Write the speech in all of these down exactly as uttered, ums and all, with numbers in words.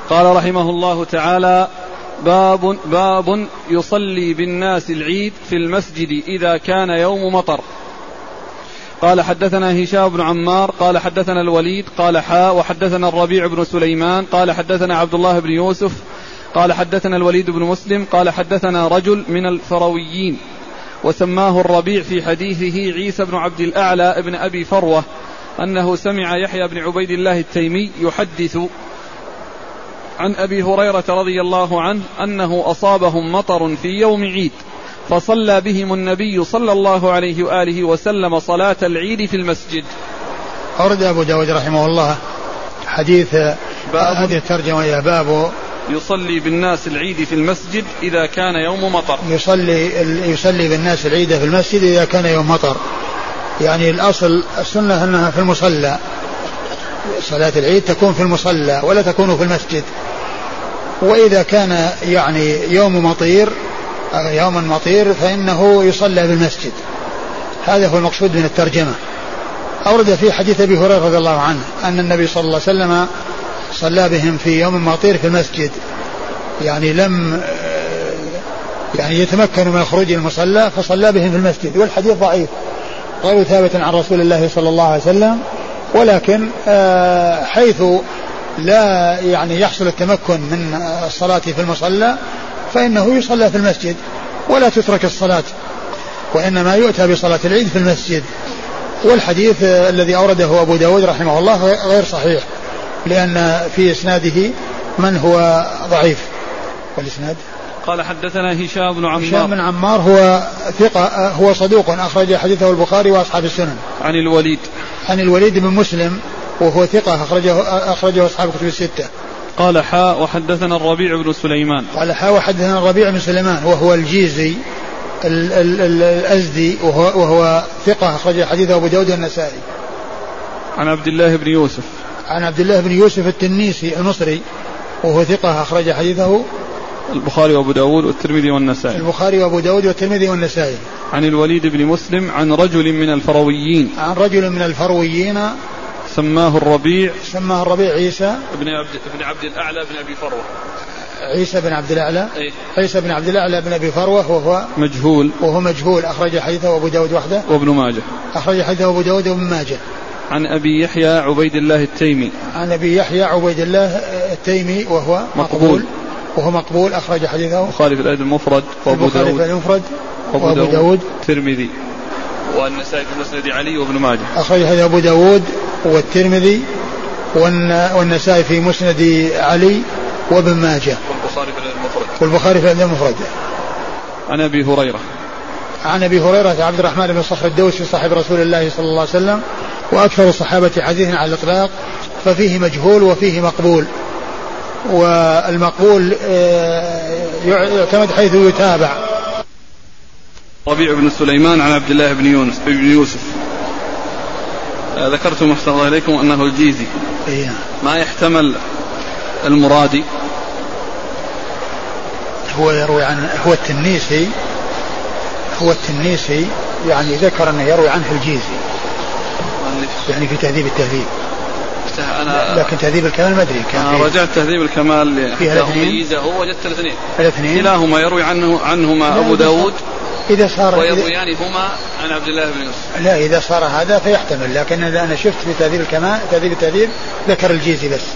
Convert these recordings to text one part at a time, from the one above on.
قال رحمه الله تعالى: باب, باب يصلي بالناس العيد في المسجد إذا كان يوم مطر. قال حدثنا هشام بن عمار قال حدثنا الوليد قال حاء وحدثنا الربيع بن سليمان قال حدثنا عبد الله بن يوسف قال حدثنا الوليد بن مسلم قال حدثنا رجل من الفرويين وسماه الربيع في حديثه عيسى بن عبد الأعلى ابن أبي فروة أنه سمع يحيى بن عبيد الله التيمي يحدث عن أبي هريرة رضي الله عنه أنه أصابهم مطر في يوم عيد فصلى بهم النبي صلى الله عليه وآله وسلم صلاة العيد في المسجد. أورد أبو داود رحمه الله حديث هذه الترجمة: يا باب يصلي بالناس العيد في المسجد إذا كان يوم مطر. يصلي, يصلي بالناس العيد في المسجد إذا كان يوم مطر. يعني الأصل السنة أنها في المصلى، صلاة العيد تكون في المصلى ولا تكون في المسجد. وإذا كان يعني يوم مطير يوم مطير فإنه يصلى بالمسجد. هذا هو المقصود من الترجمة. أورد في حديث أبي هريرة رضي الله عنه أن النبي صلى الله عليه وسلم صلى بهم في يوم مطير في المسجد، يعني لم يعني يتمكنوا من الخروج المصلى فصلى بهم في المسجد. والحديث ضعيف غير ثابت عن رسول الله صلى الله عليه وسلم، ولكن حيث لا يعني يحصل التمكن من الصلاة في المصلى فإنه يصلى في المسجد ولا تترك الصلاة، وإنما يؤتى بصلاة العيد في المسجد. والحديث الذي أورده أبو داود رحمه الله غير صحيح، لأن في إسناده من هو ضعيف. والإسناد قال حدثنا هشام بن عمار. هشام بن عمار هو ثقة، هو صدوق أخرج حديثه البخاري وأصحاب السنن. عن الوليد عن الوليد بن مسلم وهو ثقة أخرجه, أخرجه أصحاب الكتب الستة. قال حاء وحدثنا الربيع بن سليمان. قال حاء وحدثنا الربيع بن سليمان وهو الجيزي ال ال ال الأزدي وهو, وهو ثقة أخرج حديثه أبو داود والنسائي. عن عبد الله بن يوسف. عن عبد الله بن يوسف التنيسي المصري وهو ثقة أخرج حديثه البخاري وأبو داود والترمذي والنسائي. البخاري وأبو داود والترمذي والنسائي. عن الوليد بن مسلم عن رجل من الفرويين. عن رجل من الفرويين سماه الربيع. سماه الربيع عيسى بن عبد بن عبد الأعلى بن أبي فروة. عيسى بن عبد الأعلى. أيه؟ عيسى بن عبد الأعلى بن أبي فروة وهو مجهول. وهو مجهول أخرج حديثه أبو داود وحده. وابن ماجه. أخرج حديثه أبو داود وابن ماجه. عن أبي يحيى عبيد الله التيمي. عن أبي يحيى عبيد الله التيمي وهو مقبول, مقبول وهو مقبول أخرج حديثه البخاري في الأدب المفرد وأبو داود المفرد وأبو داود, داود الترمذي والنسائي في مسند علي وابن ماجه. أخرج حديث أبو داود والترمذي والنسائي في مسند علي وابن ماجه والبخاري في الأدب المفرد والبخاري في الأدب المفرد. عن أبي هريرة. عن أبي هريرة عبد الرحمن بن صخر الدوسي صاحب رسول الله صلى الله عليه وسلم وأكثر الصحابة حديثا على الإطلاق، ففيه مجهول وفيه مقبول. والمقبول يعتمد حيث يتابع. ربيع بن سليمان عن عبد الله بن يونس بن يوسف. ذكرتم أحسن الله إليكم أنه الجيزي. إيه. ما يحتمل المرادي. هو يروي عن هو التنيسي هو التنيسي يعني ذكر أنه يروي عنه الجيزي يعني في تهذيب التهذيب. أنا لكن تهذيب الكمال ما أدري كان. أنا رجعت تهذيب الكمال فيها ميزة هو وجدت الاثنين. الاثنين كلاهما يروي عنه عنهما أبو داود إذا صار ويرويان هما عن عبد الله بن يوسف. لا إذا صار هذا فيحتمل، لكن إذا أنا شفت في تهذيب الكمال تهذيب التهذيب ذكر الجيزي بس.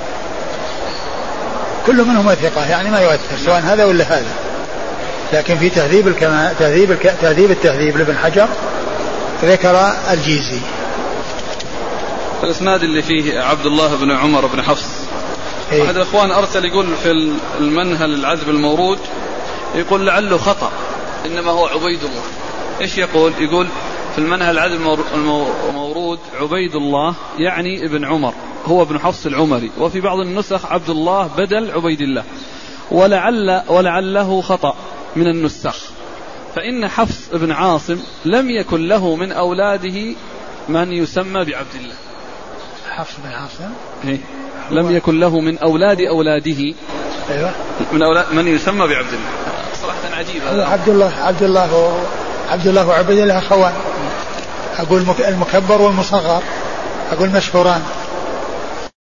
كل منهما ثقة يعني ما يؤثر سواء هذا ولا هذا، لكن في تهذيب الكمال تهذيب الك... تهذيب التهذيب لابن حجر ذكر الجيزي. الاسناد اللي فيه عبد الله بن عمر بن حفص. إيه؟ أحد الأخوان أرسل يقول في المنهل العذب المورود يقول لعله خطأ إنما هو عبيد الله. إيش يقول؟ يقول في المنهل العذب المورود عبيد الله يعني ابن عمر هو ابن حفص العمري، وفي بعض النسخ عبد الله بدل عبيد الله، ولعل ولعله خطأ من النسخ، فإن حفص بن عاصم لم يكن له من أولاده من يسمى بعبد الله. حفص بن عاصم إيه؟ لم يكن له من أولاد أولاده أيوة. من أولاد من يسمى بعبد الله. صراحة عجيبة. عبد الله عبد الله عبد الله وعبد الله أخوان، أقول المكبر والمصغر، أقول مشهوران.